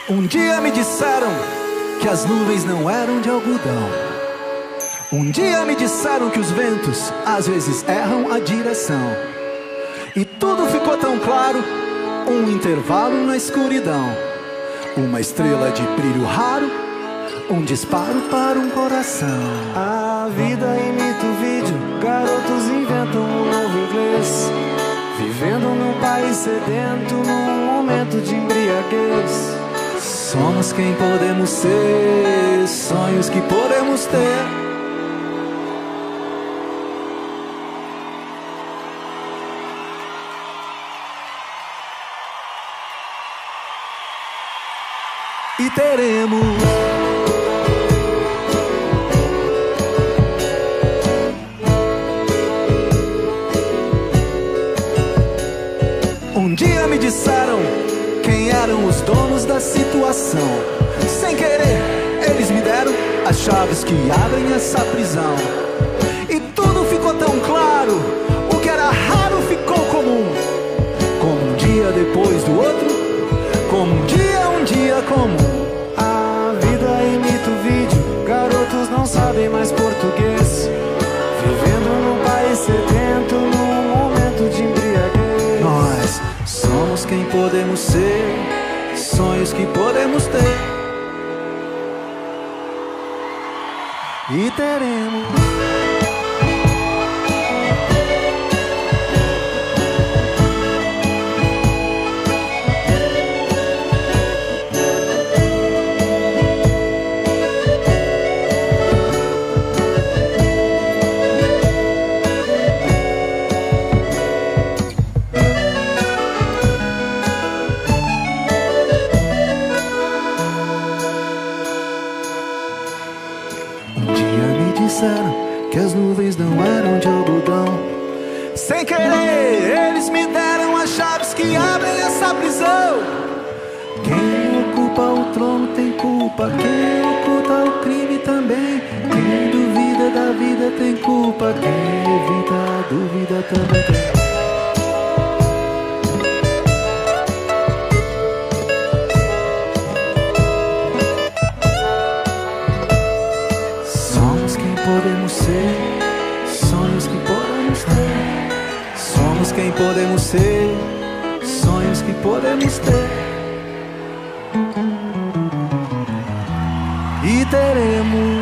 Um dia me disseram que as nuvens não eram de algodão. Um dia me disseram que os ventos às vezes erram a direção. E tudo ficou tão claro, um intervalo na escuridão. Uma estrela de brilho raro, um disparo para um coração. A vida imita o vídeo, garotos inventam um novo inglês. Vivendo num país sedento, num momento de embriaguez. Somos quem podemos ser, sonhos que podemos ter. E teremos. Um dia me disseram quem eram os donos da situação. Sem querer, eles me deram as chaves que abrem essa prisão. E tudo ficou tão claro, o que era raro ficou comum. Como um dia depois do outro, como um dia comum. A vida imita o vídeo, garotos não sabem mais português. Vivendo num país sedento, num momento de embriaguez. Nós somos quem podemos ser, sonhos que podemos ter. E teremos. Disseram que as nuvens não eram de algodão. Sem querer, eles me deram as chaves que abrem essa prisão. Quem ocupa o trono tem culpa, quem oculta o crime também. Quem duvida da vida tem culpa, quem evita a dúvida também tem. Podemos ser, sonhos que podemos ter. Somos quem podemos ser, sonhos que podemos ter. E teremos.